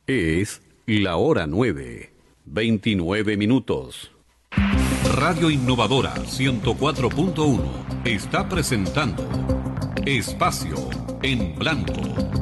Es la hora 9, 29 minutos. Radio Innovadora 104.1 está presentando Espacio en Blanco.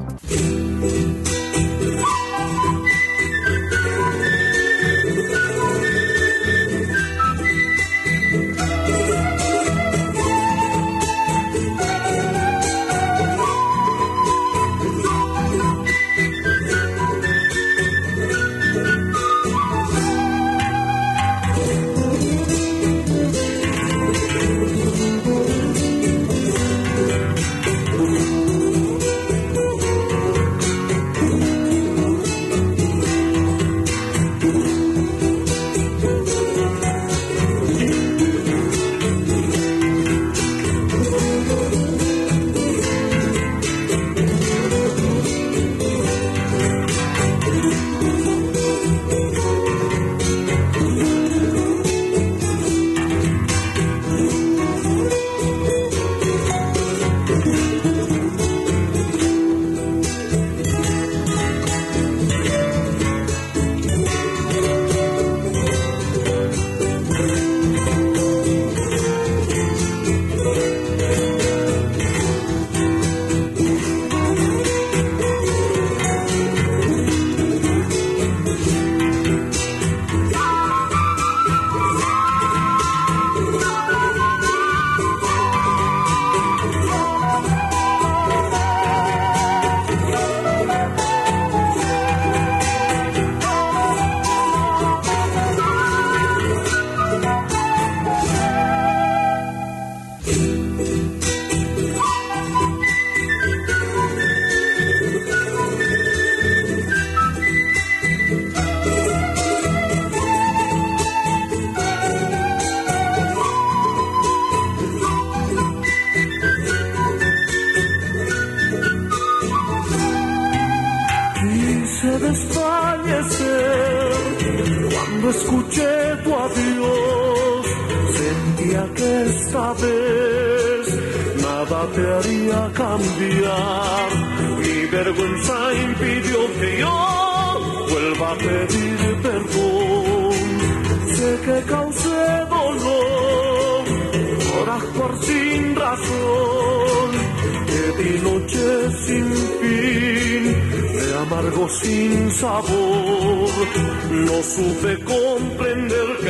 Sin sabor, no supe comprender que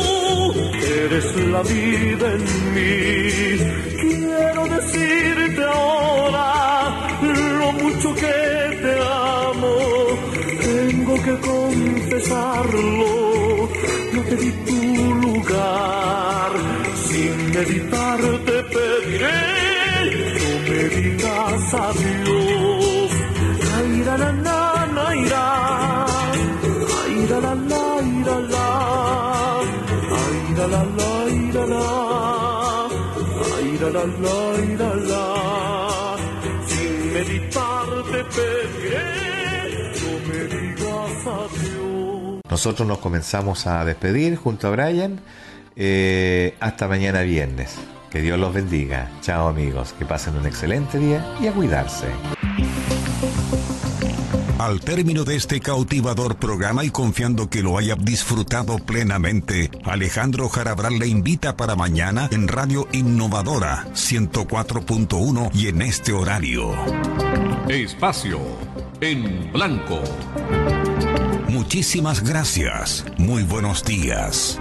tú eres la vida en mí. Quiero decirte ahora lo mucho que te amo. Tengo que confesarlo, no te di tu lugar. Sin meditar te pediré, no me digas adiós. Ay, la, la, la. Aira, aira la la, aira la, aira la la, aira la, aira la la, aira la. Sin meditar te pediré, no me digas adiós. Nosotros nos comenzamos a despedir junto a Brian. Hasta mañana viernes. Que Dios los bendiga. Chao amigos, que pasen un excelente día y a cuidarse. Al término de este cautivador programa y confiando que lo haya disfrutado plenamente, Alejandro Jarabral le invita para mañana en Radio Innovadora 104.1 y en este horario. Espacio en Blanco. Muchísimas gracias. Muy buenos días.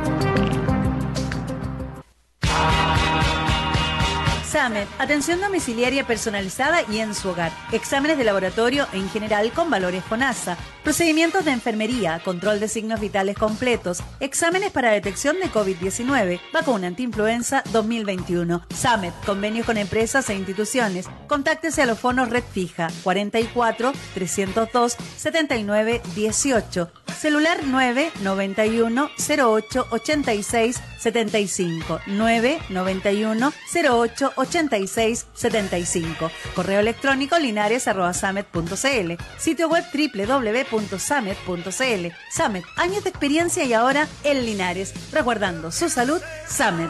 Samet, atención domiciliaria personalizada y en su hogar. Exámenes de laboratorio en general con valores FONASA. Procedimientos de enfermería, control de signos vitales completos, exámenes para detección de COVID-19, vacuna antiinfluenza 2021. Samet, convenios con empresas e instituciones. Contáctese a los fonos Red Fija 44 302 79 18. Celular 991 08 86 75 991 08 86 75. Correo electrónico linares@samet.cl. Sitio web www.samet.cl. Samet, años de experiencia y ahora en Linares, resguardando su salud. Samet.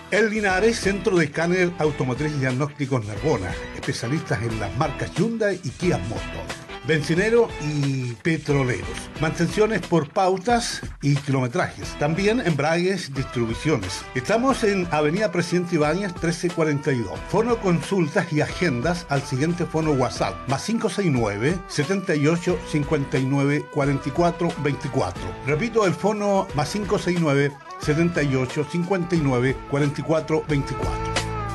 El Linares, Centro de Escáner Automotriz y Diagnósticos Narbona, especialistas en las marcas Hyundai y Kia Motors. Bencinero y petroleros. Mantenciones por pautas y kilometrajes. También embragues, distribuciones. Estamos en Avenida Presidente Ibáñez 1342. Fono consultas y agendas al siguiente fono WhatsApp. +569 78 59 44 24. Repito el fono +569 78 59 44 24.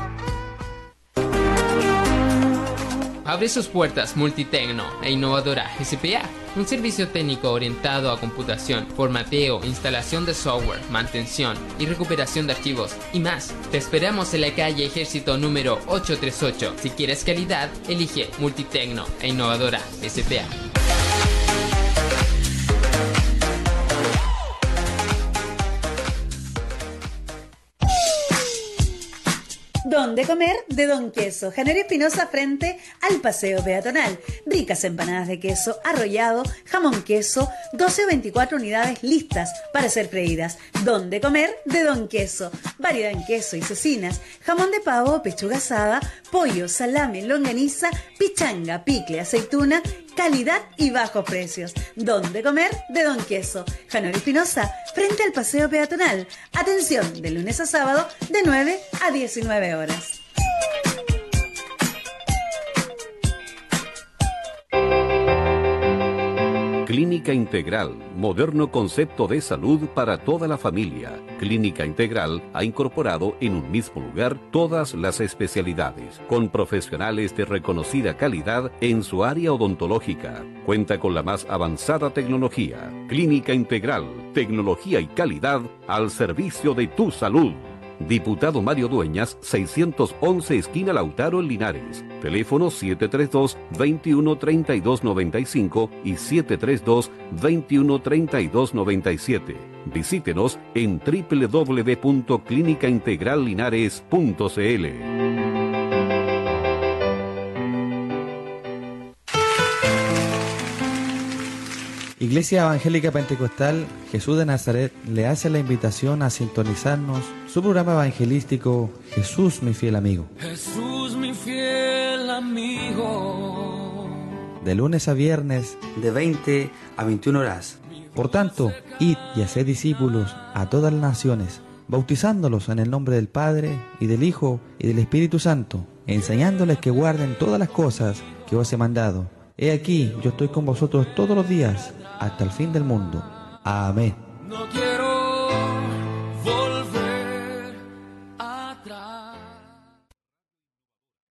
Abre sus puertas Multitecno e Innovadora SPA, un servicio técnico orientado a computación, formateo, instalación de software, mantención y recuperación de archivos y más. Te esperamos en la calle Ejército número 838. Si quieres calidad, elige Multitecno e Innovadora SPA. ¿Dónde comer? De Don Queso. Januario Espinosa frente al Paseo Peatonal. Ricas empanadas de queso, arrollado, jamón queso, 12 o 24 unidades listas para ser freídas. ¿Dónde comer? De Don Queso. Variedad en queso y cecinas, jamón de pavo, pechuga asada, pollo, salame, longaniza, pichanga, picle, aceituna, calidad y bajos precios. ¿Dónde comer? De Don Queso. Januario Espinosa, frente al Paseo Peatonal. Atención, de lunes a sábado, de 9 a 19 horas. Clínica Integral, moderno concepto de salud para toda la familia. Clínica Integral ha incorporado en un mismo lugar todas las especialidades, con profesionales de reconocida calidad en su área odontológica. Cuenta con la más avanzada tecnología. Clínica Integral, tecnología y calidad al servicio de tu salud. Diputado Mario Dueñas, 611 esquina Lautaro en Linares. Teléfono 732-213295 y 732-213297. Visítenos en www.clinicaintegrallinares.cl. Iglesia Evangélica Pentecostal Jesús de Nazaret le hace la invitación a sintonizarnos su programa evangelístico Jesús mi fiel amigo. Jesús mi fiel amigo. De lunes a viernes, de 20 a 21 horas. Por tanto, id y haced discípulos a todas las naciones, bautizándolos en el nombre del Padre, y del Hijo, y del Espíritu Santo, enseñándoles que guarden todas las cosas que os he mandado. He aquí, yo estoy con vosotros todos los días, hasta el fin del mundo. Amén. No quiero volver atrás.